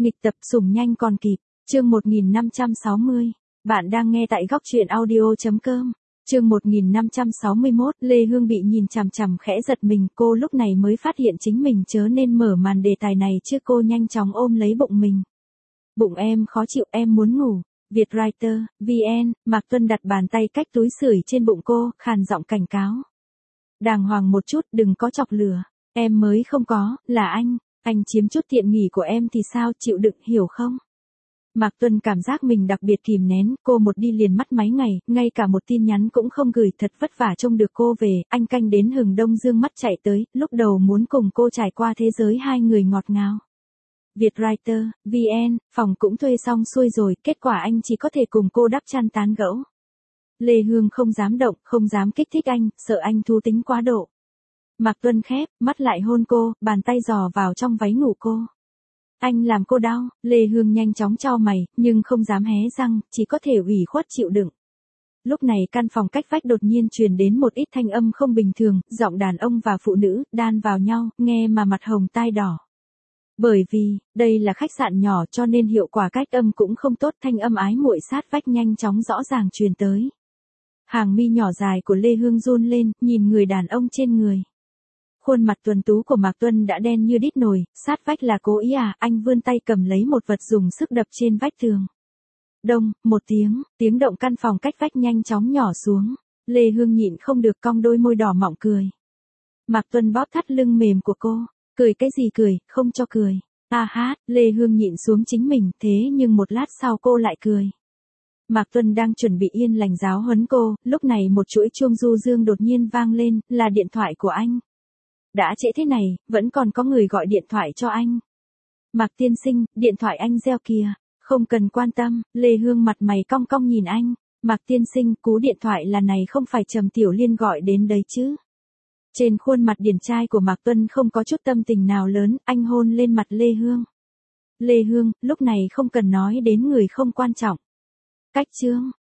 Nghịch tập sủng nhanh còn kịp. Chương 1560. Bạn đang nghe tại góc truyện audio.com. Chương 1561. Lê Hương bị nhìn chằm chằm khẽ giật mình, cô lúc này mới phát hiện chính mình chớ nên mở màn đề tài này chứ. Cô nhanh chóng ôm lấy bụng mình. Bụng em khó chịu, em muốn ngủ. Vietwriter, VN. Mạc Tuân đặt bàn tay cách túi sưởi trên bụng cô, khàn giọng cảnh cáo. Đàng hoàng một chút, đừng có chọc lửa. Em mới không có, là anh chiếm chút tiện nghỉ của em thì sao, chịu đựng hiểu không? Mạc Tuân cảm giác mình đặc biệt kìm nén, cô một đi liền mất mấy ngày, ngay cả một tin nhắn cũng không gửi, thật vất vả trông được cô về, anh canh đến hừng đông dương mắt chạy tới, lúc đầu muốn cùng cô trải qua thế giới hai người ngọt ngào. Vietwriter, VN, phòng cũng thuê xong xuôi rồi, kết quả anh chỉ có thể cùng cô đắp chăn tán gẫu. Lê Hương không dám động, không dám kích thích anh, sợ anh thú tính quá độ. Mạc Tuân khép, mắt lại hôn cô, bàn tay dò vào trong váy ngủ cô. Anh làm cô đau, Lê Hương nhanh chóng chau mày, nhưng không dám hé răng, chỉ có thể ủy khuất chịu đựng. Lúc này căn phòng cách vách đột nhiên truyền đến một ít thanh âm không bình thường, giọng đàn ông và phụ nữ, đan vào nhau, nghe mà mặt hồng tai đỏ. Bởi vì, đây là khách sạn nhỏ cho nên hiệu quả cách âm cũng không tốt, thanh âm ái muội sát vách nhanh chóng rõ ràng truyền tới. Hàng mi nhỏ dài của Lê Hương run lên, nhìn người đàn ông trên người. Khuôn mặt tuấn tú của Mạc Tuân đã đen như đít nồi, sát vách là cố ý à, anh vươn tay cầm lấy một vật dùng sức đập trên vách tường. Đông, một tiếng động căn phòng cách vách nhanh chóng nhỏ xuống. Lê Hương nhịn không được cong đôi môi đỏ mọng cười. Mạc Tuân bóp thắt lưng mềm của cô, cười cái gì cười, không cho cười. Lê Hương nhịn xuống chính mình, thế nhưng một lát sau cô lại cười. Mạc Tuân đang chuẩn bị yên lành giáo huấn cô, lúc này một chuỗi chuông du dương đột nhiên vang lên, là điện thoại của anh. Đã trễ thế này, vẫn còn có người gọi điện thoại cho anh. Mạc tiên sinh, điện thoại anh reo kìa. Không cần quan tâm, Lê Hương mặt mày cong cong nhìn anh. Mạc tiên sinh, cú điện thoại là này không phải Trầm Tiểu Liên gọi đến đấy chứ. Trên khuôn mặt điển trai của Mạc Tuân không có chút tâm tình nào lớn, anh hôn lên mặt Lê Hương. Lê Hương, lúc này không cần nói đến người không quan trọng. Cách chương.